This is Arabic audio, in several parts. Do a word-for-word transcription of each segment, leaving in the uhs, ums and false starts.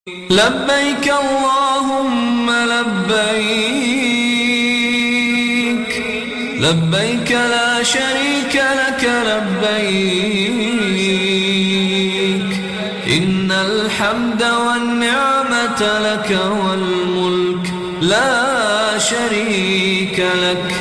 لبيك اللهم لبيك لبيك لا شريك لك لبيك إن الحمد والنعمة لك والملك لا شريك لك.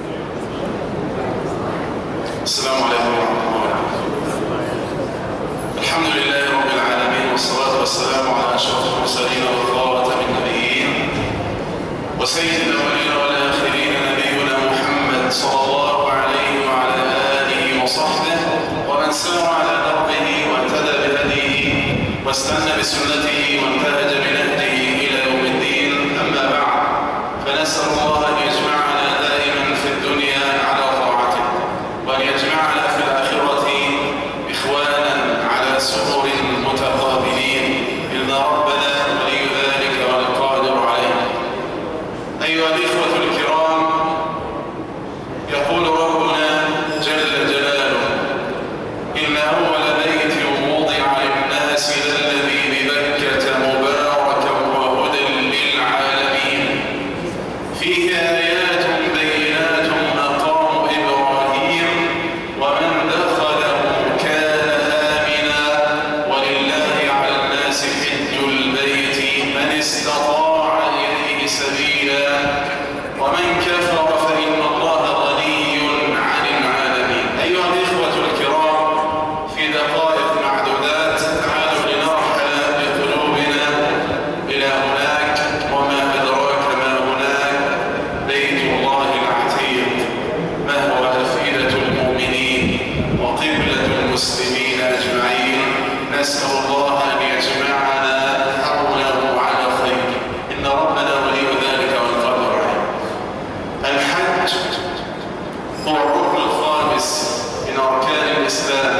السلام عليكم ورحمة الله وبركاته. الحمد لله رب العالمين، والصلاة والسلام على أشرف المرسلين وخاتم النبيين وسيد الأولين والآخرين نبينا محمد صلى الله عليه وعلى آله وصحبه ومن سار على دربه واهتدى بهديه واستنى بسنته وانتهج بنهجه إلى يوم الدين. أما بعد، فنسأل الله أن يجمعنا دائما في الدنيا على طاعته، وأن يجمعنا في الآخرة إخوانا على سرور متقابلين، إن ربنا ولي ذلك والقادر عليه. أيها الإخوة الكرام، يقول ربنا جل جلاله: إن أول بيت وضع للناس للذي ببكة مباركا وهدى للعالمين، فيه آيات بينات مقام إبراهيم ومن دخله كان آمنا ولله على الناس حج البيت من استطاع إليه سبيلا ومن كفر فإن الله غني عن العالمين. أيها الإخوة الكرام، في دقائق معدودات تعالوا لنرحل بقلوبنا إلى هناك، وما أدراك ما هناك، بيت الله العتيق، ما هو أفئدة المؤمنين وقبلة المسلمين أجمعين. نسأل الله أن يجمعنا حوله على خير، إن ربنا ولي ذلك والقادر عليه. الحج هو الركن الخامس من أركان الإسلام،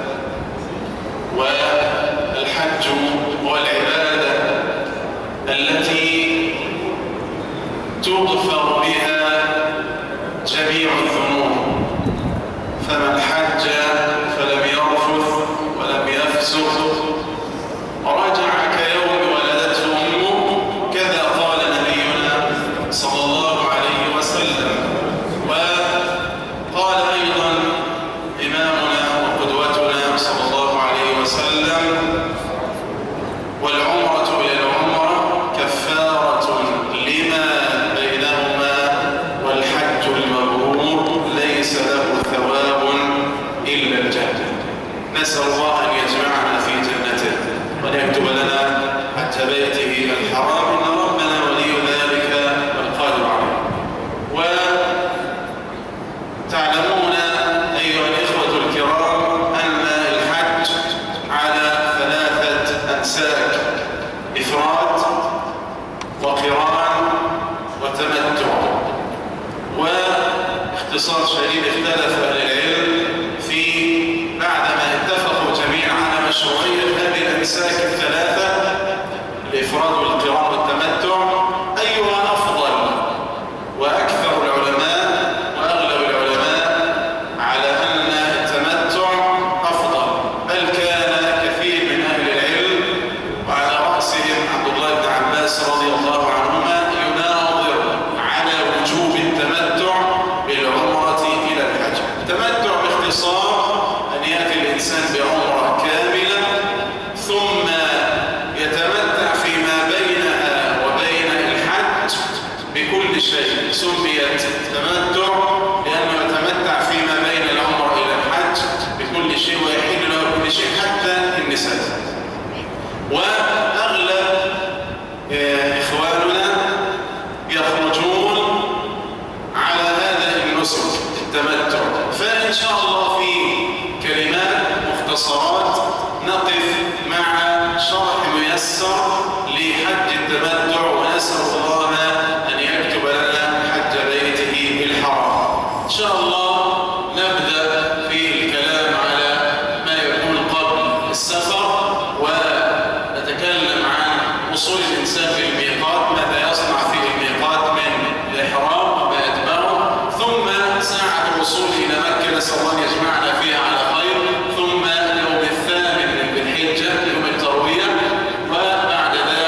والحج هو العبادة التي تغفر بها جميع الذنوب، فمن حج فلم يرفث ولم يفسق رجع كيوم ولدته أمه، كذا قال نبينا صلى الله عليه وسلم. وقال أيضا إمامنا وقدوتنا صلى الله عليه وسلم: والعمرة إلى العمرة كفارة لما بينهما، والحج المبرور ليس له ثواب إلا الجنة. نسأل الله أن يجمعنا في جنته وأن يكتب لنا حج بيته الحرام، إن ربنا ولي ذلك والقادر عليه. وتعلمون أيها الإخوة الكرام أن الحج على ثلاثة أنساك: إفراد وقران وتمتع. واختصار شديد، اختلف أهل العلم في بعدما اتفقوا جميعا على مشروعية هذه الأنساك الثلاثة، الإفراد والقران والتمتع، أيها أفضل. وأكثر العلماء وأغلب العلماء على أن التمتع أفضل، بل كان كثير من أهل العلم وعلى رأسهم عبد الله بن عباس رضي الله عنهما يناظر على وجوب التمتع بالعمرة إلى الحج. التمتع باختصار أن يأتي الإنسان بعمرة كاملة ثم يتمتع فيما بينها وبين الحج بكل شيء. سميت تمتع لأنه يتمتع فيما بين العمرة إلى الحج بكل شيء، ويحل له كل شيء حتى النساء. وأغلب إخواننا يخرجون على هذا النسك التمتع. فإن شاء الله في كلمات مختصرات نقف مع شرح ميسر لحج التمتع، ونسأل الله أن يكتب لنا حج بيته الحرام. إن شاء الله نبدأ في الكلام على ما يكون قبل السفر، ونتكلم عن وصول الإنسان في الميقات، ماذا يصنع في الميقات من الإحرام وما يتبعه، ثم ساعة الوصول إلى مكة، نسأل الله أن يجمعنا فيها على خير، ثم اليوم الثامن من ذي الحجة يوم التروية، وبعد ذلك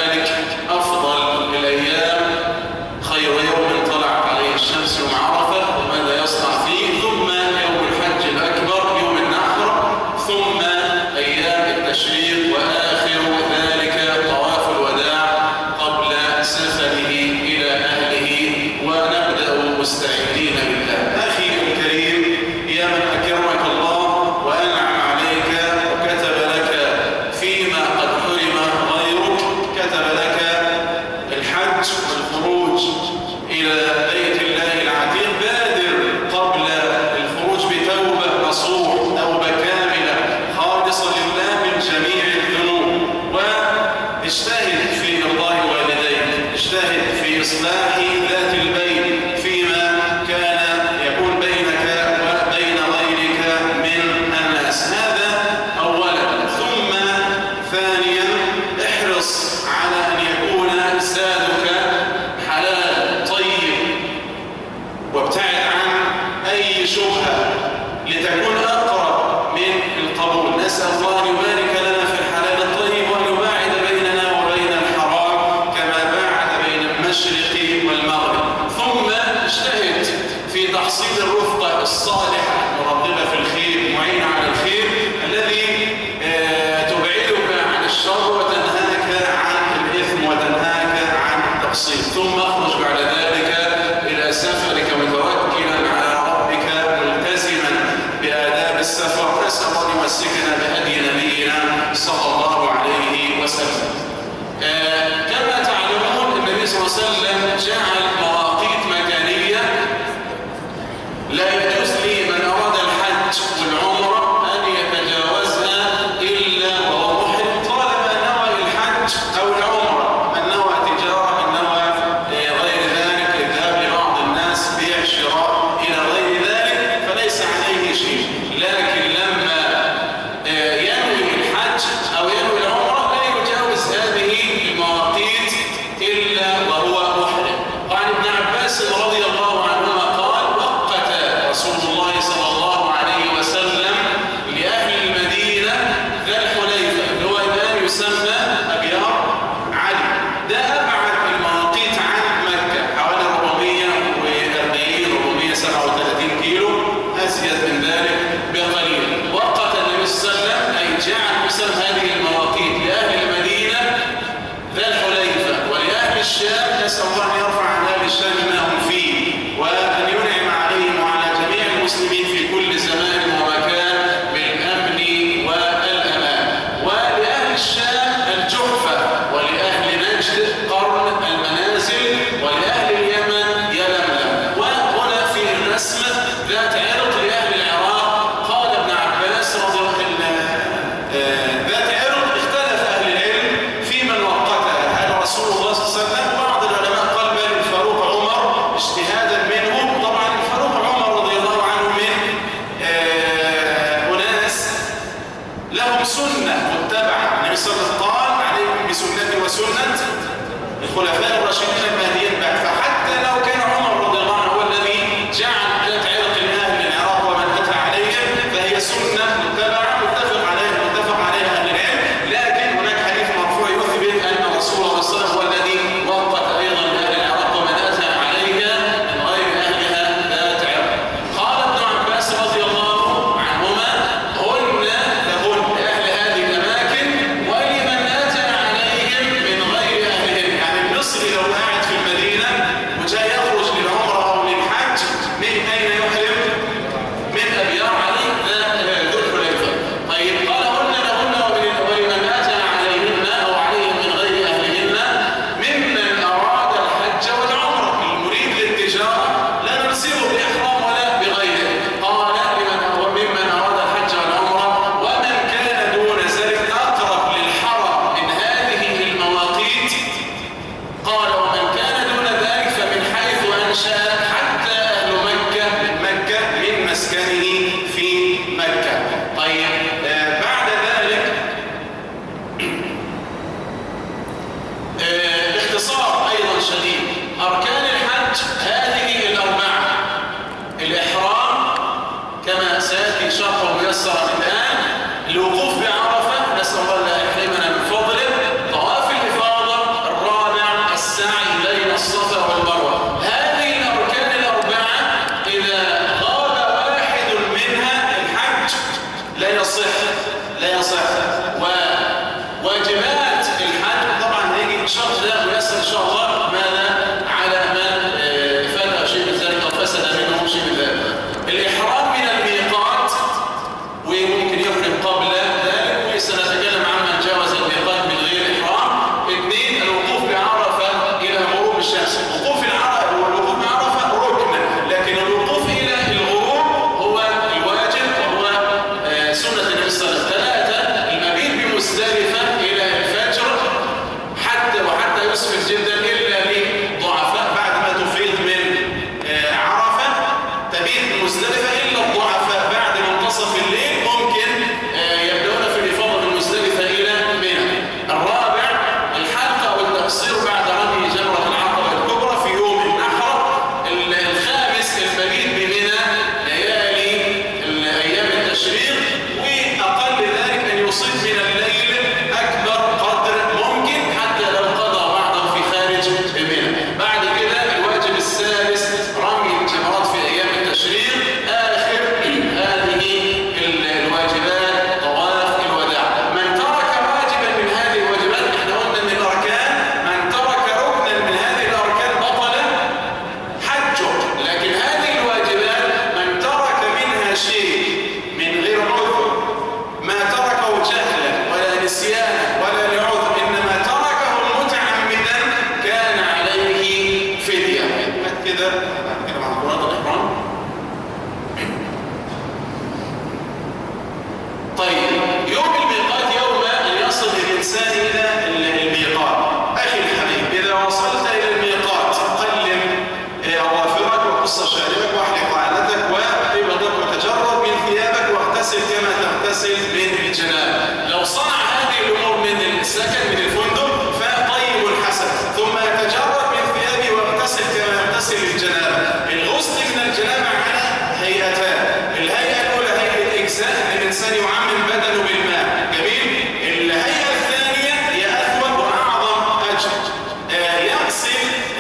اجتهد في إرضاء والديك، اجتهد في إصلاح ذات البين فيما كان يكون بينك وبين غيرك من الناس. هذا أولا. ثم ثانيا احرص على أن يكون زادك حلال طيب، وابتعد عن أي شبهة لتكون أقرب من القبول. نسأل الله أن يبارك لنا في الحلال الطيب وأن يباعد بيننا وبين الحرام كما باعد بين المشرق والمغرب. ثم اجتهد في تحصيل الرفقة الصالحة المرغبة في الخير المعينة على الخير الذي آه تبعدك عن الشر وتنهاك عن الإثم وتنهاك عن التقصير. ثم اخرج بعد ذلك إلى سفرك متوكلا على ربك ملتزما بآداب السفر. نسأل الله أن يمسكنا بهدي نبينا صلى الله عليه وسلم. آه كما تعلمون النبي صلى الله عليه وسلم جعل مواقيت مكانية لا يجوز لمن أراد الحج والعمرة أن يتجاوزها إلا وهو محرم، طالما نوى الحج أو العمرة، من نوى تجارة، من نوى غير ذلك، الذهاب لبعض الناس بيع شراء إلى غير ذلك فليس عليه شيء. لكن لما ينوي الحج أو ينوي العمرة لا يجاوز هذه المواقيت إلا وهو محرم. وعن ابن عباس رضي الله عنهما قال: وقت رسول الله صلى الله عليه وسلم لأهل المدينة ذا الحليفة، اللي هو الآن يسمى أبيار علي. ده أبعد المواقيت عن مكة حوالي أربعمائة وأربعين أربعمائة وسبعة وثلاثين كيلو، أزيد من ذلك بقليل. وقت النبي صلى الله عليه وسلم أي جعل بسبب هذه المواقيت لأهل المدينة ذا الحليفة ولأهل الشام. نسأل الله أن يرفع عن أهل الشام ما هم فيه وأن ينعم عليهم وعلى جميع المسلمين في كل زمان ومكان بالأمن والأمان. ولأهل الشام الجحفة، ولأهل نجد قرن المنازل، ولأهل اليمن يلملم. وهنا في الرسم ذات عرض لأهل العراق. قال ابن عباس رضي الله عنه ذات عرض اختلف أهل العلم في من وقتها، هل رسول الله صلى الله عليه وسلم؟ بعض العلماء قال بل الفاروق عمر اجتهادا منه. طبعا الفاروق عمر رضي الله عنه من أناس لهم سنة متبعة. النبي صلى الله عليه وسلم قال: عليكم بسنتي وسنة الخلفاء الراشدين المهديين بعد. فحتى لو كان عمر رضي الله عنه هو الذي جعل ذات عرق لأهل العراق ومن أتى عليهم، فهي سنة متبعة متفق عليها متفق عليها أهل العلم. لكن هناك حديث مرفوع يثبت أن رسول الله صلى الله عليه وسلم هو الذي وقت أيضا لأهل العراق ومن أتى عليها من غير أهلها ذات عرق. قال ابن عباس رضي الله عنهما: هن لهن لأهل هذه الأماكن ولمن أتى عليهم من غير أهلهم. يعني المصري لو قاعد في المدينة يتزوج يغسل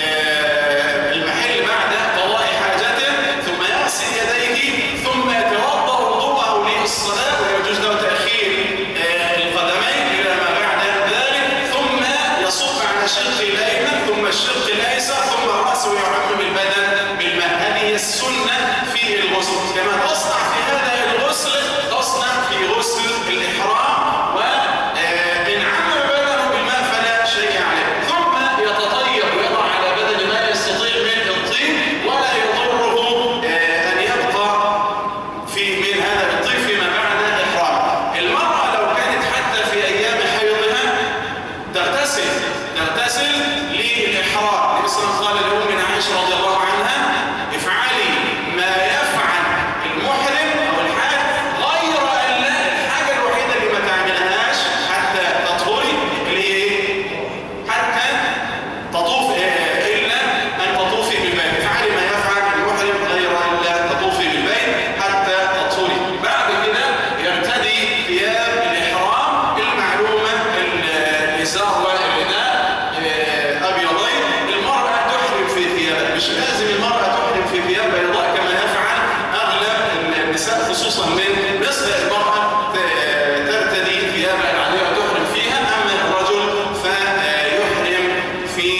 المحل بعد قضاء حاجته، ثم يغسل يديه، ثم يتوضأ وضوءه للصلاة، ويجوز له تأخير القدمين إلى ما بعد ذلك، ثم يصب على الشق الأيمن ثم الشق الأيسر، ثم رأسه يعم بالبدن بالماء. هذه السنة في الغسل. كما تصنع في هذا الغسل تصنع في غسل الإحرام، وإن عم بدنه بالماء فلا شيء عليه. ثم يتطيب ويضع على بدن ما يستطيع من الطيب، ولا يضره أن يبقى في من هذا الطيب فيما بعد الإحرام. المرأة لو كانت حتى في أيام حيضها تغتسل تغتسل للإحرام. النبي صلى الله عليه وسلم قال لأمنا عائشة رضي الله عنها: افعلي ما يفعل المحرم أو الحاج، غير أن لا الحاجة الوحيدة اللي ما تعملهاش حتى تطهري اللي هي حتى تطوف، إلا أن تطوفي بالبيت. افعلي ما يفعل المحرم غير أن لا تطوفي بالبيت حتى تطهري. بعد كده يرتدي ثياب الإحرام المعلومة، الإزار والرداء أبيضين. المرأة تحرم في ثيابها، مش لازم المرأة تحرم في ثياب بيضاء كما يفعل أغلب النساء، خصوصا من مصر. المرأة ترتدي ثيابها العادية وتحرم فيها، أما الرجل فيحرم في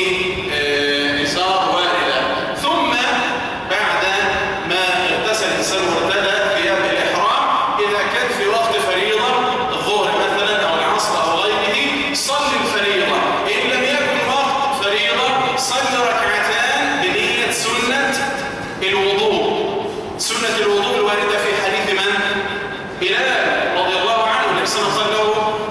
إزار ورداء. ثم بعد ما اغتسل الإنسان وارتدى ثياب الإحرام، إذا كان في وقت فريضة الظهر مثلا أو العصر أو غيره، صلي الفريضة. إن لم يكن وقت فريضة، صلي ركعتان بنية سنة الوضوء. سنة الوضوء الواردة في حديث من؟ بلال رضي الله عنه. النبي صلى الله عليه وسلم قال له: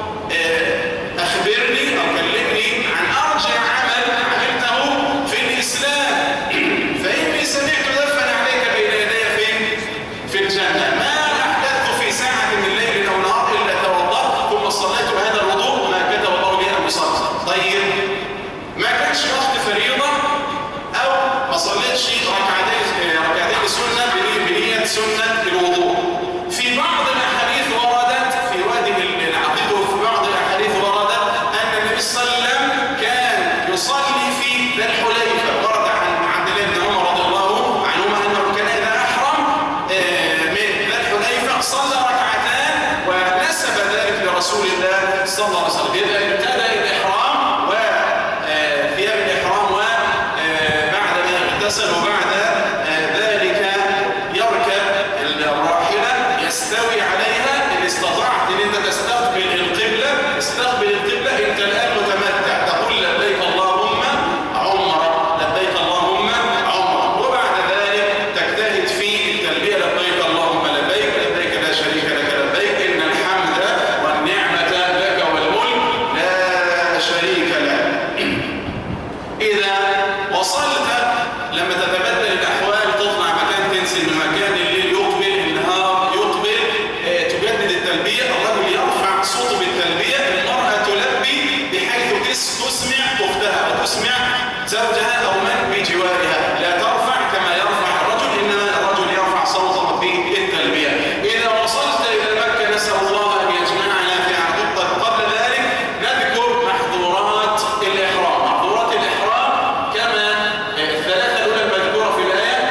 أخبرني أو كلمني عن أرجع عمل عملته في الإسلام، فإني سمعت دفن عليك بين يدي فين؟ في الجنة. ما أحدثت في ساعة من ليل أو نهار إلا توضأت ثم صليت هذا الوضوء ما كتب الله لي أن أصلي. طيب ما كانش وقت فريضة أو ما صليتش ركعتين ركعتين سنة بنية سنة الوضوء. في بعض الأحاديث وردت في وادي العقيق، وفي بعض الأحاديث وردت أن النبي صلى الله عليه وسلم كان يصلي في ذي الحليفة. ورد عن عبد الله بن عمر رضي الله عنهما أنه كان إذا أحرم من ذي الحليفة صلى ركعتان، ونسب ذلك لرسول الله صلى الله عليه وسلم. إذا ابتدأ الإحرام وثياب الإحرام، وبعد ما اغتسل وبعد ذلك يركب الراحلة يستوي عليها. إن استطعت أن أنت تستقبل القبلة استقبل القبلة. أنت الآن متمتع، تقول لبيك اللهم عمرة، لبيك اللهم عمرة، وبعد ذلك تجتهد في التلبية: لبيك اللهم لبيك، لبيك لا شريك لك لبيك، إن الحمد والنعمة لك والملك لا شريك لك. إذا وصلت لما تتبدل الأحوال، تطلع مكان تنزل من مكان، الليل يقبل النهار يقبل، اه تجدد التلبية. الرجل يرفع صوته بالتلبية، المرأة تلبي بحيث تسمع أختها وتسمع زوجها أو من بجوارها. لا ترفع كما يرفع الرجل، إنما الرجل يرفع صوته في التلبية. إذا وصلت إلى مكة، نسأل الله أن يجمعنا في عقيقة. قبل ذلك نذكر محظورات الإحرام. محظورات الإحرام كما الثلاثة الأولى المذكورة في الآية: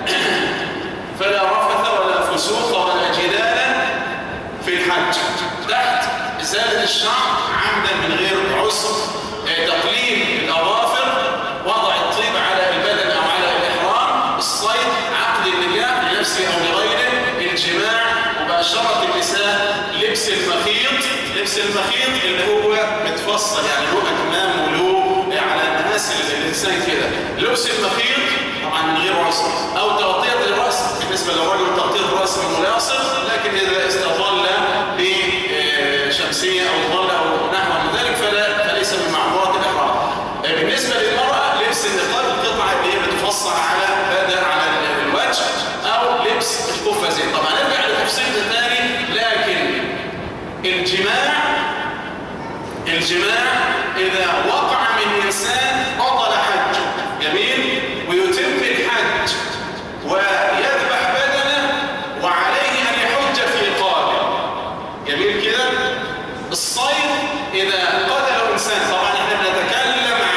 فلا رفث ولا فسوق ولا جدال في الحج. تحت إزالة الشعر عمدا من غير عسر، تقليم الأظافر، وضع الطيب على البدن أو على الإحرام، الصيد، عقد النكاح لنفسه أو لغيره، الجماع، مباشرة النساء، لبس المخيط. لبس المخيط اللي هو متفصل، يعني له أكمام وله على مقاس الإنسان كده. لبس المخيط طبعا من غير عسر، أو تغطية الرأس. بالنسبة للرجل تغطية الرأس مناسب، لكن إذا استظل بشمسية أو ظل أو نحو من ذلك فلا فليس من معمورات الإحرام. بالنسبة للمرأة لبس النقاب، القطعة اللي هي بتفصل على بدن على الوجه، أو لبس القفازين. طبعا نرجع لتفصيل ثاني، لكن الجماع الجماع إذا وقع من إنسان بطل حج، جميل، ويتم الحج ويذبح بدنه وعليه أن يحج في قابل، جميل كده. الصيد إذا قتل إنسان، طبعا احنا بنتكلم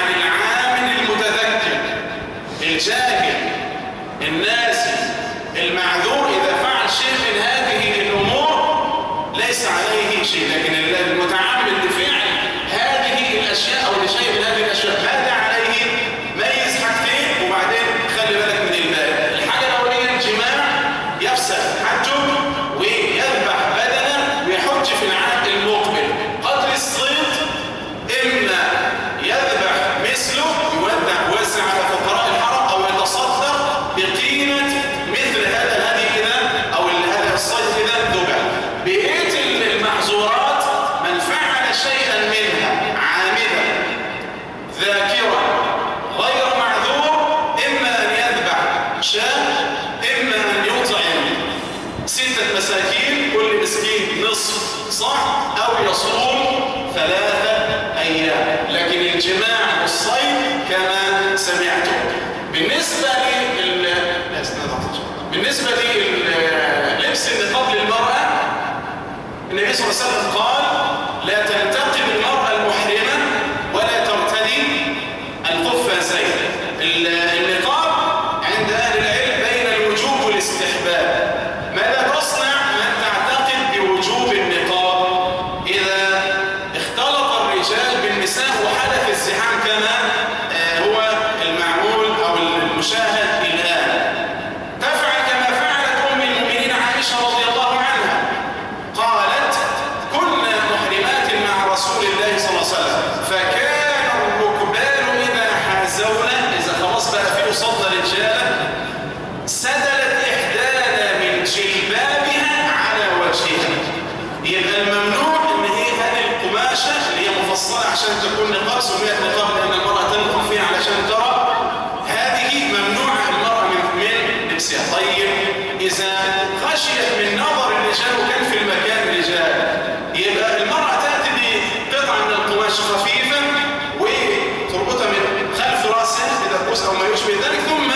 بالنسبة لل بالنسبة للبس النقاب للمرأة، النبي صلى الله عليه وسلم قال لا تنتقب المرأة المحرمة ولا ترتدي القفازين. النقاب عند أهل العلم بين الوجوب والاستحباب. ماذا تصنع من تعتقد بوجوب النقاب إذا اختلط الرجال بالنساء وحدث الزحام كما هو المعمول أو المشاهد الآن؟ تفعل كما فعلت أم المؤمنين عائشة رضي الله عنها، قالت كنا محرمات مع رسول الله صلى الله عليه وسلم فكان الركبان إذا حازونا، إذا خلاص بقى فيه صدر رجالة، سدلت إحدانا من جلبابها على وجهها. يبقى الممنوع إن هي هذه القماشة اللي هي مفصلة عشان تكون نقاب، سميت نقاب لأن المرأة تنقب فيها علشان ترى، هذه ممنوعة المرأة من من لبسها. طيب إذا خشيت من نظر الرجال وكان في المكان رجال، يبقى المرأة تأتي بقطعة من القماش خفيفة وتربطها من خلف رأسها بدبوس أو ما يشبه ذلك، ثم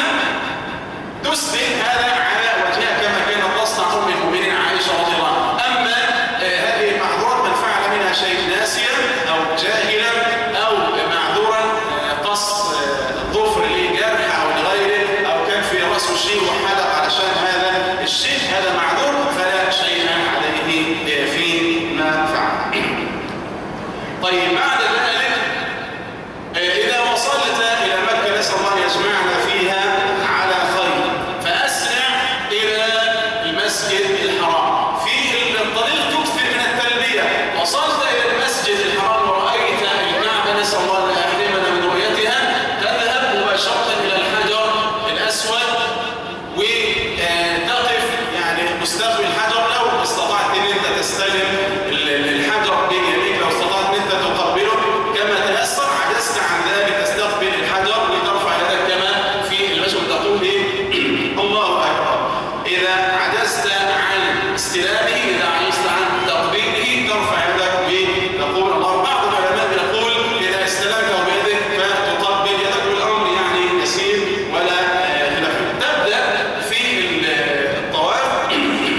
تسبل هذا على وجهها كما كانت تصنع أم المؤمنين عائشة رضي الله عنها. أما آه هذه معذورات من فعل منها شيء ناسيا أو جاهلا أو معذورا آه قص الظفر آه لجرح أو لغيره، أو كان في رأسه شيء وحلق علشان هذا الشيء، هذا معذور فلا شيء عليه آه فيما فعل. طيب بعد ذلك آه إذا وصلت إلى مكة، نسأل الله يجمعنا فيها على خير، فأسرع إلى المسجد الحرام. في الطريق تكثر من التلبية. وصلت إلى المسجد الحرام ورأيت الكعبة، نسأل الله أن يحرمنا من رؤيتها، تذهب مباشرة إلى الحجر الأسود وتقف يعني مستقبل الحجر. لو استطعت أن أنت تستلم الحجر بيمينك، لو استطعت أن أنت تقبله كما تيسر، عجزت عن ذلك تستقبل الحجر لترفع يدك كما في المسجد تقول الله أكبر. إذا عجزت عن استلامه، إذا عجزت عن تقبيله، ترفع يدك وتقول الله. بعض العلماء يقول إذا استلمته بيدك فتقبل يدك، والأمر يعني يسير ولا خلاف. تبدأ في الطواف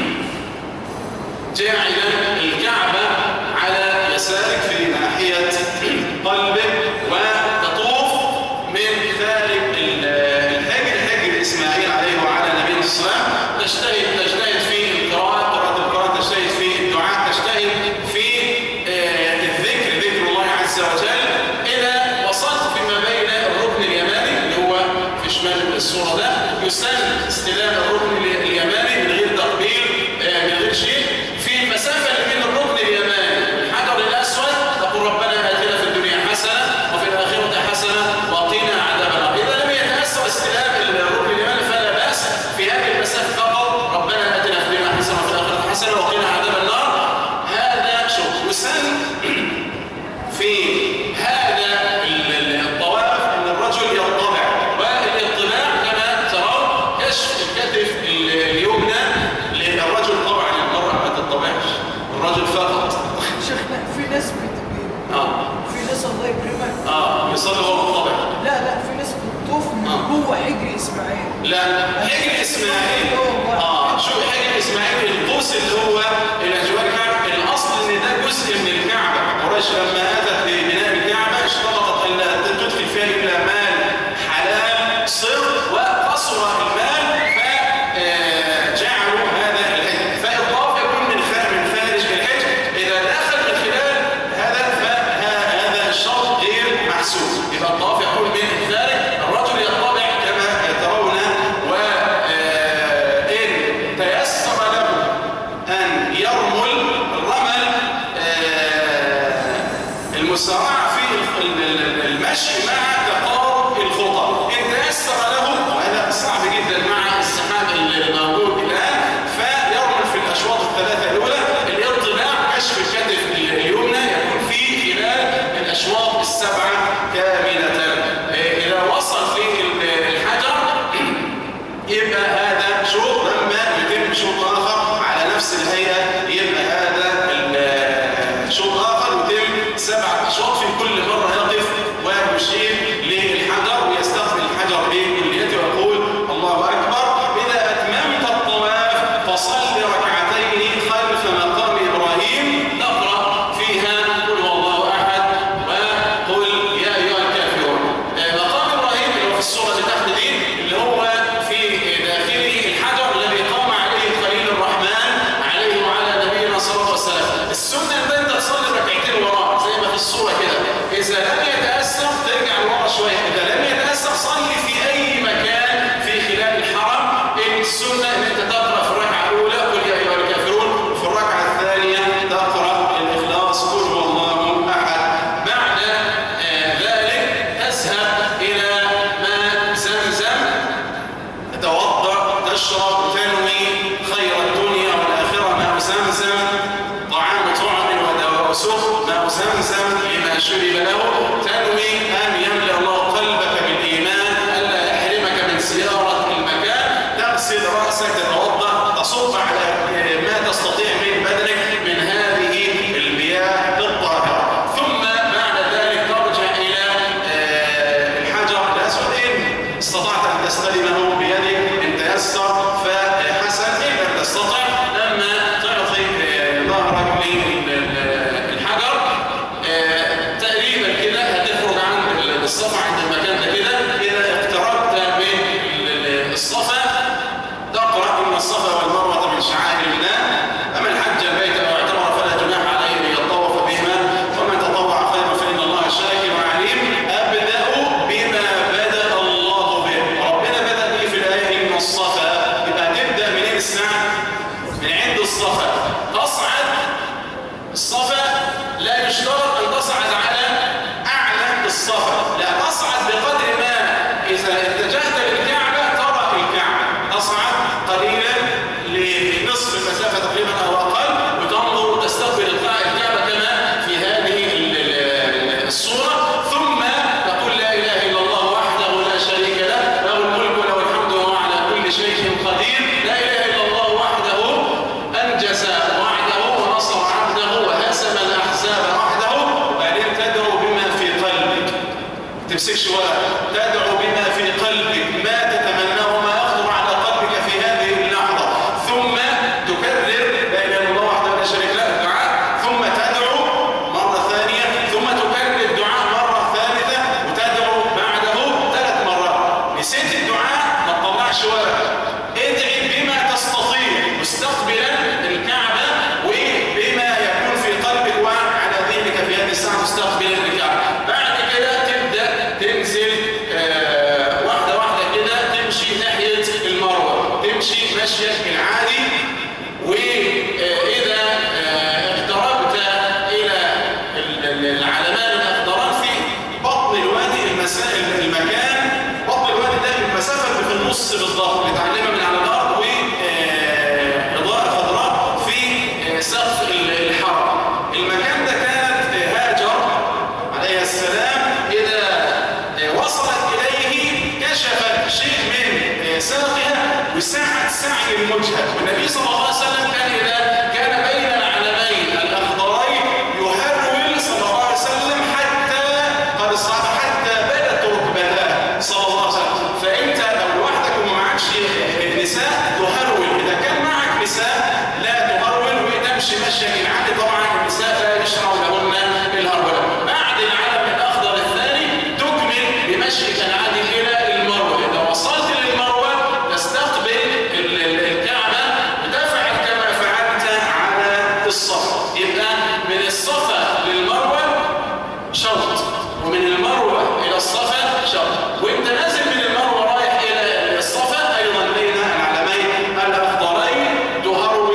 جاعلا الكعبة على يسارك في ناحية قلبك، وتطوف من ذلك الحجر، حجر إسماعيل عليه وعلى نبينا السلام. تجتهد تجتهد في القراءة، قراءة القرآن، تجتهد في الدعاء، تجتهد في الذكر، ذكر الله عز وجل. إذا وصلت فيما بين الركن اليماني اللي هو في شمال الصورة ده، يسن استلام الركن اليماني من غير تقبيل من غير شيء. في المسافة اللي بين الركن اليماني والحجر الأسود تقول ربنا آتنا في الدنيا حسنة وفي الآخرة حسنة وقنا عذاب النار. إذا لم يتأثر استلام الركن اليماني فلا بأس في هذه المسافة فقط، ربنا آتنا في الدنيا حسنة وفي الآخرة حسنة وقنا عذاب النار. هذا شيء يسن في هذا الطواف أن الرجل يطبع، والاطباع كما ترون كشف الكتف اليمنى للرجل، طبعا المرأة ما تطبعش، الرجل فقط. شيخنا في ناس بت... اه في ناس الله يكرمك اه يصلي وهو مطبع. لا لا في ناس بتطوف من آه. جوه حجر اسماعيل. لا حجر اسماعيل اه شو حجر اسماعيل القوس اللي هو الاجواء الكعبه. الاصل ان ده جزء من الكعبه. قريش لما اتت ببناء الكعبه اشترطت ان لا تدخل فيها الا مال حلال صرف، وقصر المال فجعلوا هذا الحجر. فالطواف يكون من من خارج الحجر، اذا دخل من خلال هذا فهذا الشرط غير محسوب، يبقى الطواف يكون من خارج. الرجل يطبع كما ترون، وإن تيسر له أن يرمل الرمل تدعو بما في قلبك ما تتمناه ما يخطر على قلبك في هذه اللحظة، ثم تكرر لا إله إلا الله وحده لا شريك له الدعاء، ثم تدعو مرة ثانية، ثم تكرر الدعاء مرة ثالثة، وتدعو بعده ثلاث مرات. نسيت الدعاء ما تطلعش ورقة، ادعي بما تستطيع مستقبلا الكعبة وبما يكون في قلبك وعلى ذهنك في هذه الساعة مستقبلا الكعبة. بعد كده تبدأ تنزل آه واحدة واحدة كده، تمشي ناحية المروة، تمشي مشيك العادي، وإذا آه اقتربت إلى العلمان الأخضران في بطن الوادي المكان، بطن الوادي ده المسافة اللي في النص بالضبط بتعلمها من على الأرض، وإضاءة خضراء في سقف الحرم. المكان ده كانت هاجر عليه السلام إذا وصلت إليه كشفت شيء من ساقها وساعة سعي المجهد. والنبي صلى الله عليه وسلم كان إذا كان بين العلمين الأخضرين يهرول صلى الله عليه وسلم حتى قال الصحابة حتى بدت ركبتاه صلى الله عليه وسلم. فأنت لو لوحدك وما معكش نساء تهرول، إذا كان معك نساء لا تهرول وتمشي مشيك العادي. طبعا النساء لا يشرع لهن الهرولة. بعد العلم الأخضر الثاني تكمل بمشيك العادي إلى المروة. إذا وصلت للمروة تستقبل الكعبة وتفعل كما فعلت على الصفا. يبقى من الصفا للمروة شوط، ومن المروة إلى الصفا شوط، وانت نازل من المروة رايح إلى الصفا أيضا بين العلمين الأخضرين تهرول.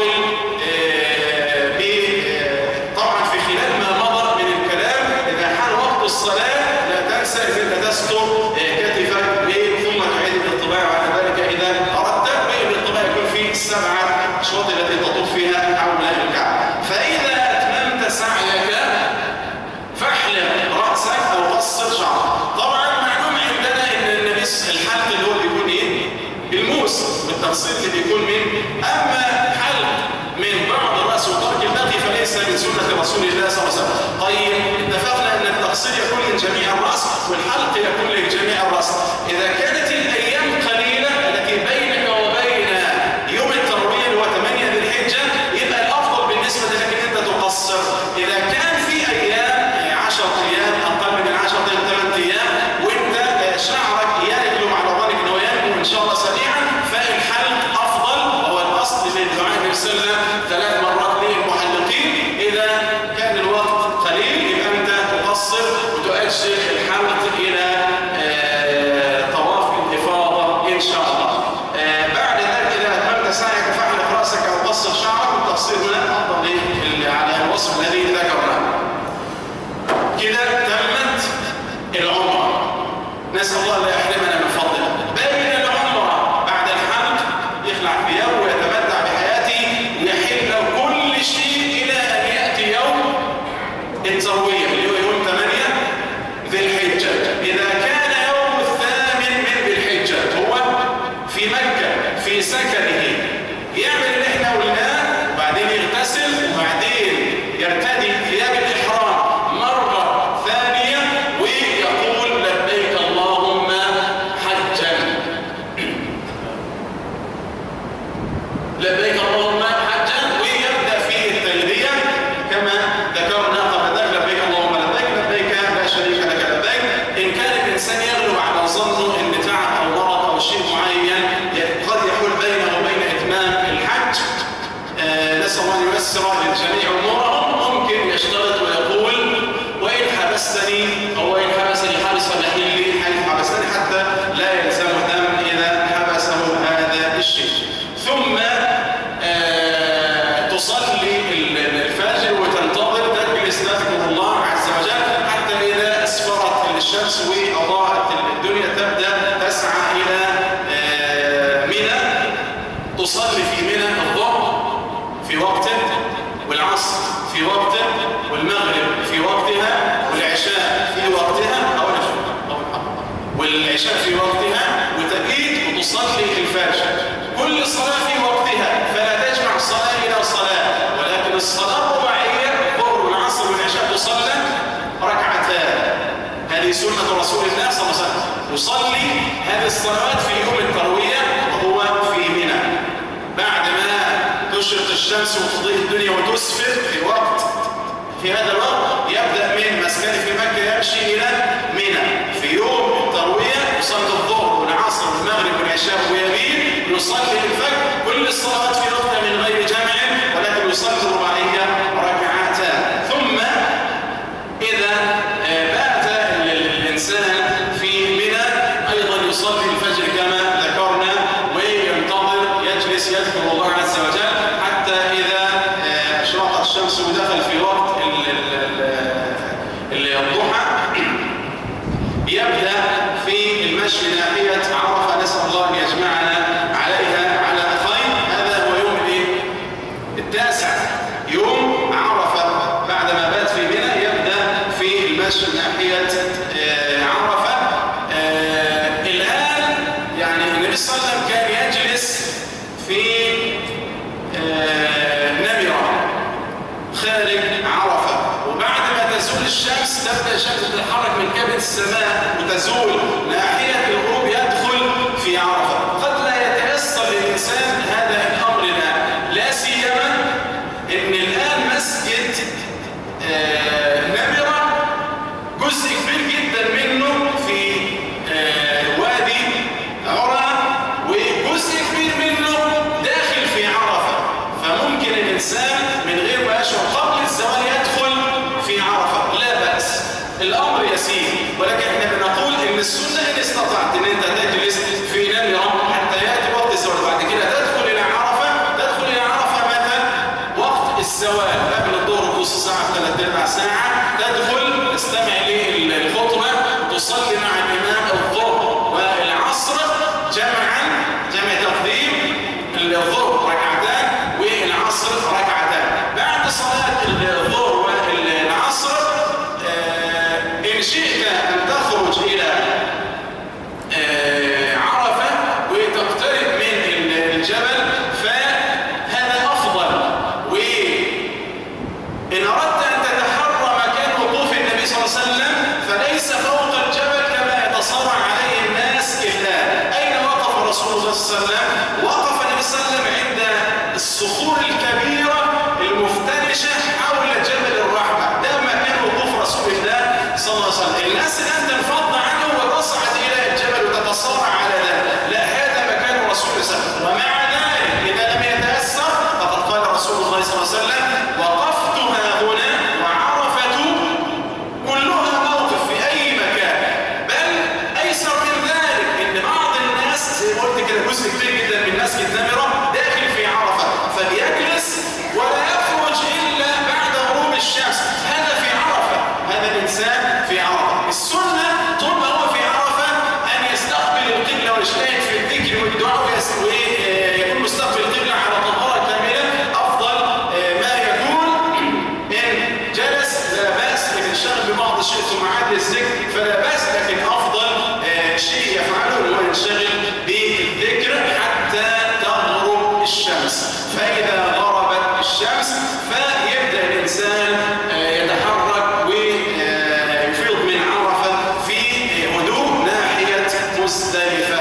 طبعا في خلال ما مضى من الكلام إذا حان وقت الصلاة لا تنسى إذا تستر كتفك ثم تعيد الانطباع على ذلك إذا أردت، والانطباع يكون في السبعة أشواط التي تطوف فيها حول الكعبة. فإذا أتممت سعيك فاحلق رأسك أو قصر شعرك. طبعا معلوم عندنا إن النبي الحلق اللي هو بيكون إيه؟ بالموس، والتقصير اللي بيكون من أما حلق من بعض الرأس وترك الباقي فليس من سنة رسول الله صلى الله عليه وسلم. طيب اتفقنا أن التقصير يكون لجميع الرأس والحلق يكون لجميع الرأس. إذا كانت الأيام قليلة التي بينك وبين يوم التروية اللي هو ثمانية ذي الحجة يبقى الأفضل بالنسبة لك أن أنت تقصر. إذا كان في أيام عشرة أيام أقل من عشرة أيام ثمان أيام وأنت شعرك يأكل على ظنك أنه يأكل إن شاء الله سريعا فالحلق أفضل، وهو الأصل في الدعاء النبي صلى الله عليه وسلم ثلاث مرات للمحلقين. إذا كان الوقت قليل يبقى أنت تقصر وتؤجل الحلق إلى آه طواف الإفاضة إن شاء الله. آه بعد ذلك إذا أتممت سعيك فاحلق رأسك أو قصر شعرك، والتقصير هنا أفضل على الوصف الذي ذكرناه. كده تمت العمرة، نسأل الله لا يحرمنا من فضله. بين العمرة بعد الحلق يخلع ثيابه ويتمتع بحياته ويحل كل شيء إلى أن يأتي يوم التروية اللي هو يوم ثمانية ذي الحجة. إذا كان يوم الثامن من ذي الحجة هو في مكة في سكنه يعمل اللي احنا قلناه، وبعدين يغتسل وبعدين يرتدي ثياب الإحرام مرة ثانية ويقول لبيك اللهم حجا، لبيك اللهم حجا، ويبدأ فيه التلبية كما ذكرنا قبل ذلك لبيك اللهم لبيك لبيك لا شريك لك لبيك. إن كان الإنسان يغلب على ظنه إن تعب أو مرض أو شيء معين قد يحول بينه وبين إتمام الحج، آه نسأل الله أن ييسر للجميع أمورهم، ممكن يشترط ويقول وإن حبستني أو وإن حبسني حابس فليحل حيث حبستني حتى لا يلزم دم إذا حبسه هذا الشيء. ثم آه تصلي الفجر وتنتظر تجلس تذكر الله عز وجل حتى إذا أسفرت الشمس وأضاءت الدنيا تبدأ تسعى إلى آه منى. تصلي في منى الظهر في وقته والعصر في وقته والمغرب في وقتها والعشاء في وقتها أو والعشاء في وقتها وتبيت وتصلي الفجر. كل صلاة في وقتها فلا تجمع الصلاة إلى صلاة، ولكن الصلاة الرباعية الظهر والعصر والعشاء تصلى ركعتان. هذه هذه سنة رسول الله صلى الله عليه وسلم. يصلي هذه الصلوات في يوم التروية وهو في منى، بعد ما تشرق الشمس وتضيء الدنيا وتسفر في وقت في هذا الوقت يبدأ من مسكنه في مكة يمشي إلى منى. في يوم التروية يصلي الظهر والعصر والمغرب والعشاء ويبيت، يصلي الفجر، كل الصلوات في وقتها من غير جمع، ولكن يصلي الرباعية ركعتان. ثم إذا بات الإنسان في منى أيضا يصلي الفجر كما ذكرنا، وينتظر يجلس يذكر الله عز وجل حتى إذا أشرقت الشمس ودخل في وقت الضحى يبدأ في المشي ناحية عرفة. نسأل الله أن يجمعنا عليها على خير. هذا هو يوم الايه؟ التاسع، يوم عرفة. بعدما بات في منى يبدأ في المشي ناحية عرفة. الآن يعني النبي صلى الله عليه وسلم كان يجلس في نمرة خارج عرفة، وبعد ما تزول الشمس تبدأ الشمس تتحرك من كبد السماء وتزول ناحية الغروب يدخل في عرفة. قد لا يتيسر للإنسان هذا الأمر الآن، لا سيما إن الآن مسجد آه نمرة جزء كبير جدا منه في آه وادي عرى، وجزء كبير منه داخل في عرفة، فممكن الإنسان من غير ما يشعر قبل الزوال يدخل في عرفة، لا بأس، الأمر يسير. ولكن احنا بنقول ان السنة ان استطعت ان انت تجلس في نمرة حتى يأتي وقت الزوال، بعد كده تدخل الى عرفة. تدخل الى عرفة متى؟ وقت الزوال، قبل الظهر نص ساعة ثلاث ارباع ساعة تدخل تستمع للخطبة وتصلي مع الإمام الظهر والعصر جمعا، جمع تقديم الظهر ركعتان والعصر ركعتان. بعد صلاة الظهر والعصر إن شئت أن تخرج إلى عرفة وتقترب من الجبل فهذا أفضل. وإن أردت أن تتحرى مكان وقوف النبي صلى الله عليه وسلم فليس فوق الجبل كما يتصور عليه الناس الآن. أين وقف رسول الله صلى الله عليه وسلم؟ وقف النبي صلى الله عليه وسلم عند الصخور الكبيرة المفترشة حول جبل الرحمة. ده مكان وقوف رسول الله صلى الله عليه وسلم. الناس الآن تنفض عنه وتصعد إلى الجبل وتتصارع على ذلك، لا، هذا مكان رسول الله صلى الله عليه وسلم. ومع ذلك إذا لم يتأثر فقد قال رسول الله صلى الله عليه وسلم: وقفت ها هنا وعرفة كلها موقف في أي مكان. بل أيسر من ذلك إن بعض الناس زي ما قلت كده جزء كبير جدا من ناس نمرة داخل في عرفة، فليجلس ولا يخرج إلا بعد غروب الشمس. هذا في عرفة، هذا الإنسان في عرفة. السنة طول ما هو في عرفة أن يستقبل القبلة ويجتهد في الذكر والدعاء ويكون مستقبل القبلة على طهارة كاملة. أفضل ما يكون إن جلس لا بأس، لكن انشغل ببعض الشيء ثم عاد الذكر فلا بأس، لكن أفضل شيء يفعله هو ينشغل بالذكر حتى تغرب الشمس. فإذا غربت الشمس فيبدأ الإنسان يتحرك ويفيض من عرفة في هدوء ناحية مزدلفة.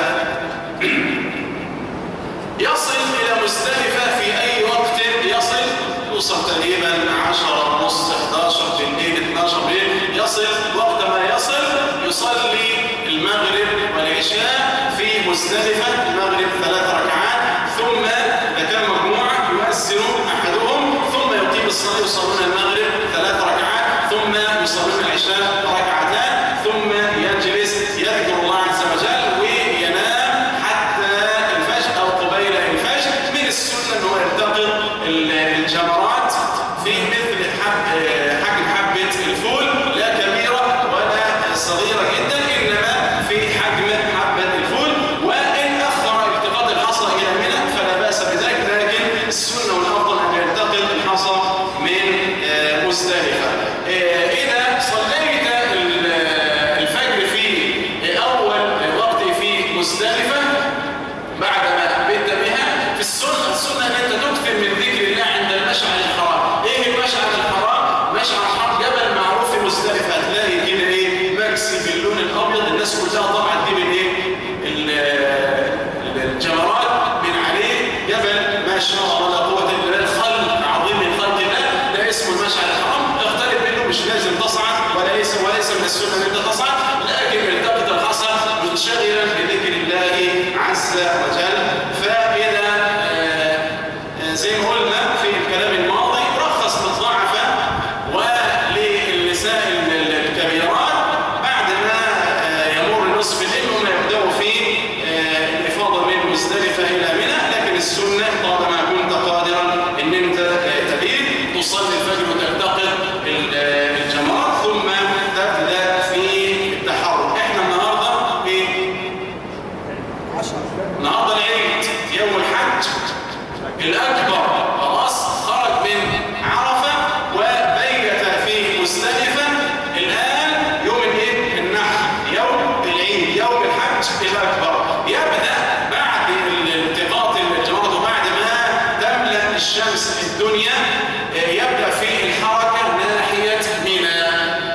يصل إلى مزدلفة في أي وقت يصل، يوصل تقريبا عشرة ونص إحدى عشر بالليل اثني عشر بالليل، يصل وقت ما يصل يصلي المغرب والعشاء في مزدلفة. المغرب ثلاث ركعات، ثم إذا كان مجموعة يؤذن أحدهم ثم يقيم الصلاة، يصلون المغرب ثلاث ركعات ثم يصلون العشاء ركعتان، ثم يجلس يذكر الله عز وجل وينام حتى الفجر أو قبيل الفجر. من السنة أنه يلتقط الجمرات في مثل حب حجم حبة الفول، لا كبيرة ولا صغيرة جدا، إنما في حجم حبة الفول. وإن أخر التقاط الحصى إلى منى فلا بأس بذلك، لكن السنة والأفضل أن يلتقط الحصى من مزدلفة. إذا صليت الفجر في أول وقت في مزدلفة بعدما أبيت بها، في السنة السنة أن أنت تكثر من ذكر الله عند المشعر الحرام. إيه المشعر الحرام؟ مشعر الحرام جبل معروف في مزدلفة، هتلاقي كده إيه مكسي عز وجل. فإذا زي ما قلنا في الكلام الماضي رخص للضعفاء وللنساء الكبيرات بعد ما يمر نصف الليل وما يبدأوا في الإفاضة من مزدلفة إلى منى، لكن السنة طالما كنت قادرا إن أنت تبيت تصلي الفجر وتلتقط الجمرات ثم تبدأ في التحرك. احنا النهارده ايه؟ النهارده العيد يوم الحج الأكبر، خلاص خرج من عرفة وبيت في مزدلفة. الآن يوم الايه؟ النحر، يوم العيد، يوم الحج الأكبر. يبدأ بعد التقاط الجمرات وبعد ما تملأ الشمس الدنيا يبدأ في الحركة ناحية منى.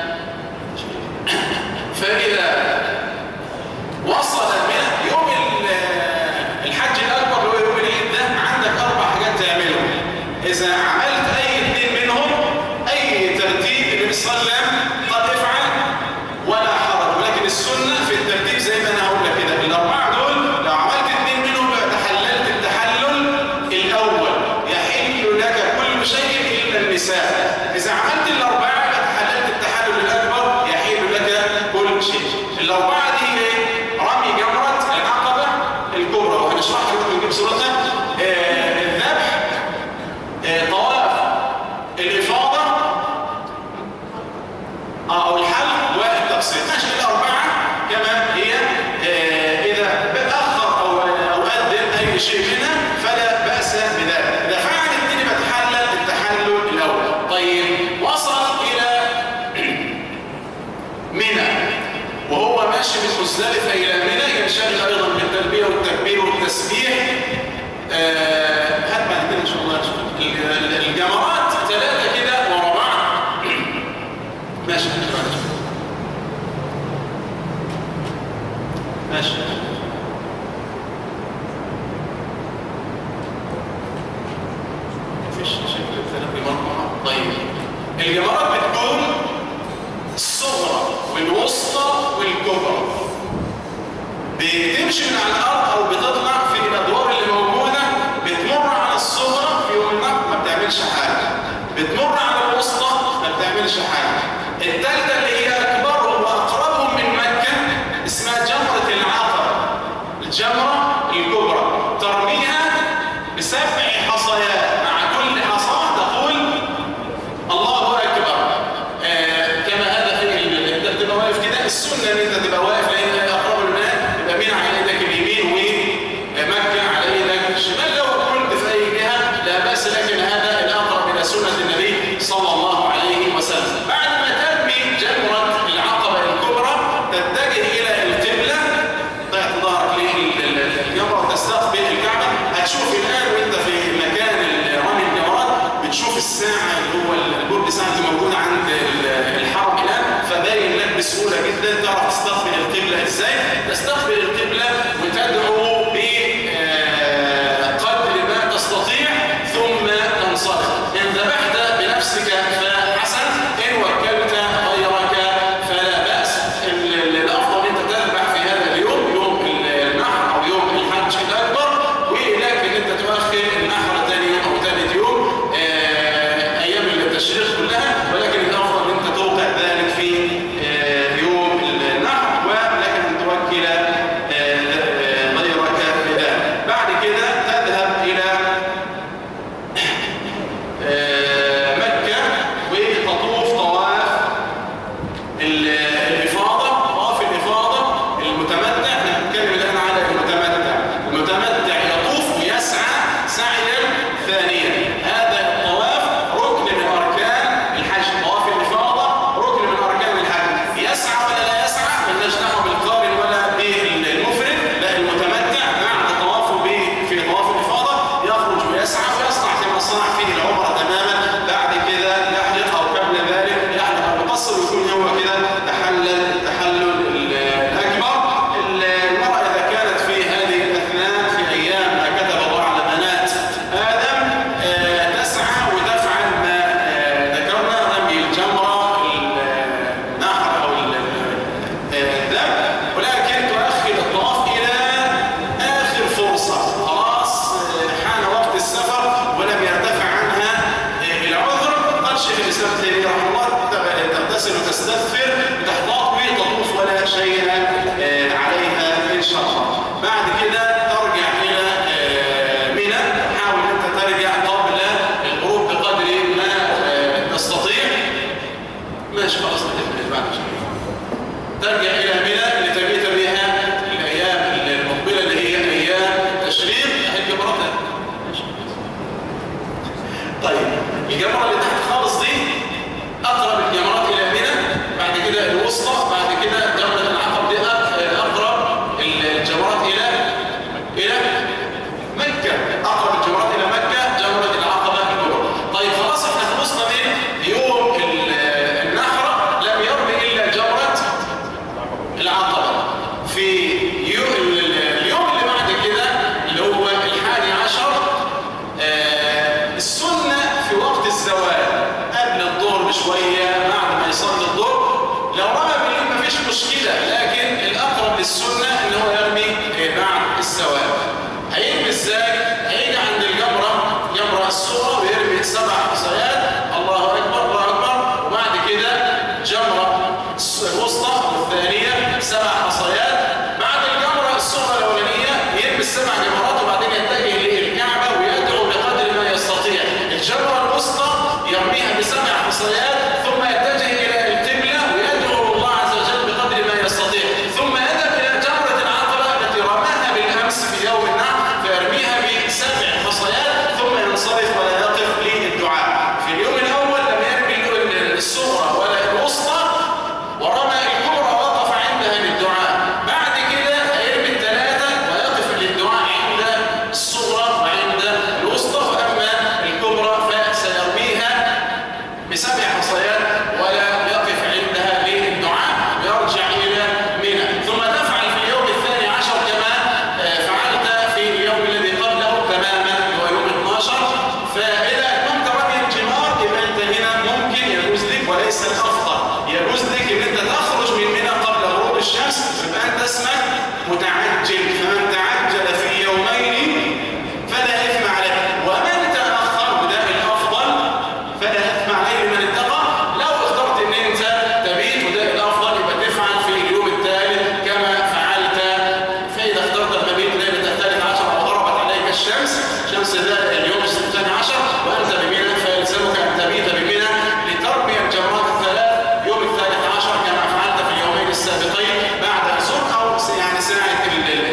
فإذا وصل منى يوم الحج الأكبر اللي هو يوم العيد ده عندك أربع حاجات تعملهم. إذا عملت أي اثنين منهم أي ترتيب النبي صلى الله عليه وسلم قد افعل ولا حرج، ولكن السنة في الترتيب زي ما أنا هقول لك كده. الأربعة دول لو عملت اثنين منهم تحللت التحلل الأول، يحل لك كل شيء إلا النساء. إذا عملت الأربعة تحللت التحلل الأكبر، يحل لك كل شيء. الأربعة دي إيه؟ رمي جمرة العقبة الكبرى وهنشرحها لكم نجيب صورتها، آه الذبح، آه طواف الإفاضة آه أو الحلق والتقصير. ماشي الأربعة كما هي. آه إذا بتأخر أو أو قدم أي شيء منها فلا بأس بذلك. إذا فعل الدين بتحلل التحلل الأول. طيب وصل إلى منى وهو ماشي من مزدلفة إلى منى ينشغل أيضا بالتلبية والتكبير والتسبيح. آه هات بعد كده إن شاء الله الجمرات ثلاثة كده ورا بعض. ماشي ماشي مفيش شكل ثلاثة مرة. طيب الجمرات بتكون الصغرى والوسطى والكبرى، بتمشي من على الارض او بتطلع في الادوار اللي موجوده، بتمر على الصغرى في يوم النحر ما بتعملش حاجه، بتمر على الوسطى ما بتعملش حاجه. الثالثه اللي هي اكبرهم واقربهم من مكه اسمها جمره العقبه، الجمره الكبرى، ترميها بسبع حصيات، مع كل حصاه تقول الله اكبر. آه كما هذا في انت بتبقى واقف كده، السنه ان انت تبقى واقف لان اقرب الماء يبقى مين على ايدك اليمين ومكه على ايدك الشمال. لو كنت في اي جهه لا باس، لكن هذا الاقرب الى سنه النبي صلى الله عليه وسلم. بعد ما ترمي جمره العقبه الكبرى تتجه الى القبله، تعطي ظهرك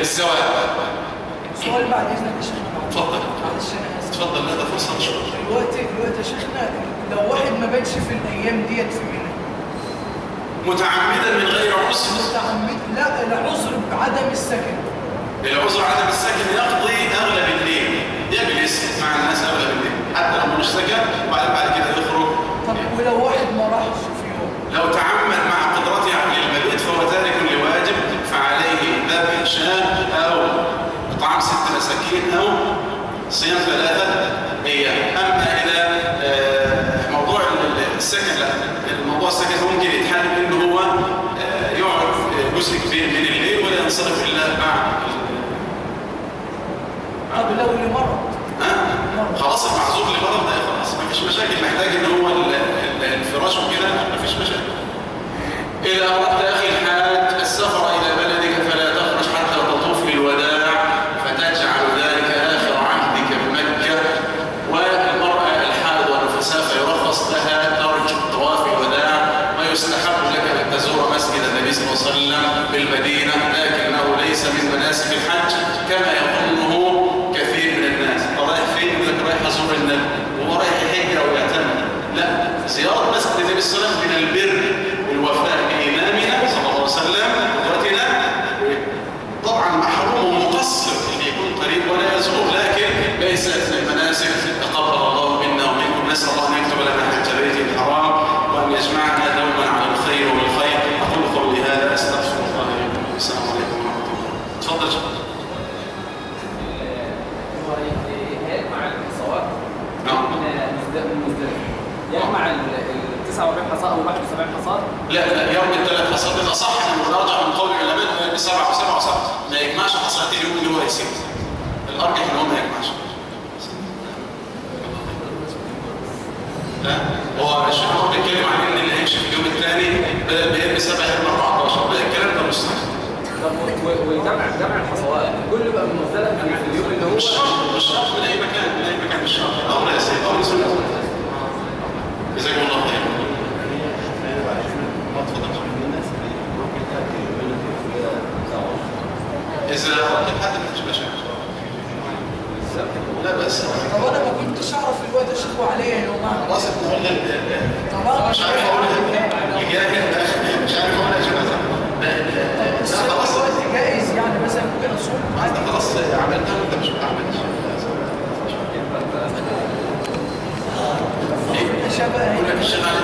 الزواج. سؤال بعد اذنك يا شيخنا. اتفضل. معلش انا اسف. اتفضل، لا ده فرصه مش دلوقتي دلوقتي يا شيخنا لو واحد ما باتش في الايام ديت في منى متعمدا من غير عذر. متعمد لا العذر بعدم السكن. العذر عدم السكن يقضي اغلب الليل، يجلس مع الناس اغلب الليل حتى لو مش سكن، وبعدين بعد كده يخرج. طب ولو واحد ما راحش في يوم؟ لو تعمد مع قدرته على المبيت فهو تارك لواجب، فعليه ذبح شاة او اطعام ست مساكين او صيام ثلاثه ايام. اما الى موضوع السكن، لا، الموضوع السكن ممكن يتحل انه هو يقعد جزء كبير من الليل ولا ينصرف الا بعد. طب لو لمرض؟ ها؟ خلاص المعذور لمرض ده خلاص مفيش مشاكل، محتاج ان هو الفراش وكده مفيش مشاكل. اذا اردت اخي الحاج السفر الى بلدك فلا تخرج حتى تطوف للوداع فتجعل ذلك اخر عهدك بمكه، والمراه الحائض والنفساء فيرخص لها ترك طواف الوداع، ويستحب لك ان تزور مسجد النبي صلى الله عليه وسلم بالمدينه، لكنه ليس من مناسك الحج كما يظنه كثير من الناس. رايح فين؟ يقول لك رايح ازور النبي وهو رايح يحج او يعتمر. لا، زياره مسجد النبي صلى الله عليه وسلم من البر والوفاء بامامنا صلى الله عليه وسلم قدوتنا. طبعا محروم ومقصر ان يكون قريب ولا يزور، لكن ليس من المناسك. تقبل الله منا ومنكم، نسال الله ان يكتب لنا حج بيته الحرام وان يجمعنا دوما على الخير والخير. اقول قولي هذا استغفر الله لي ولكم. السلام عليكم ورحمه الله. تفضل. يجمع ال تسعة وأربعين حصاد او واحد وسبعين حصاد؟ لا لا، يوم الثلاث حصاد اذا صح المراجعه من قول العلماء بسبعه وسبعه وسبعه، ما يجمعش حصادين اليوم اللي هو يسيب. الارجح ان هو ما يجمعش. لا، هو الشيخ هو بيتكلم عن ان اللي هيمشي في اليوم الثاني بدل ما يرمي سبعه يرمي اربعتاشر، لا الكلام ده مستحيل. طب وجمع جمع الحصوات كله بقى مختلف في اليوم اللي هو مش شرط، مش شرط من اي مكان، من اي مكان مش شرط. امر يا سيدي، امر سنه. جزاكم الله خير. إذا ركب حد مفيش مشاكل. لا بأس. طب أنا ما كنتش أعرف الواد الشيخ عليا يا جماعة. خلاص إحنا طبعا مش عارف أقول الجاهل مش عارف أقول يا جماعة. لا خلاص. الوقت جائز يعني مثلا ممكن أصوم. أنت خلاص عملتها وأنت مش بتعمل. شبه الشيخ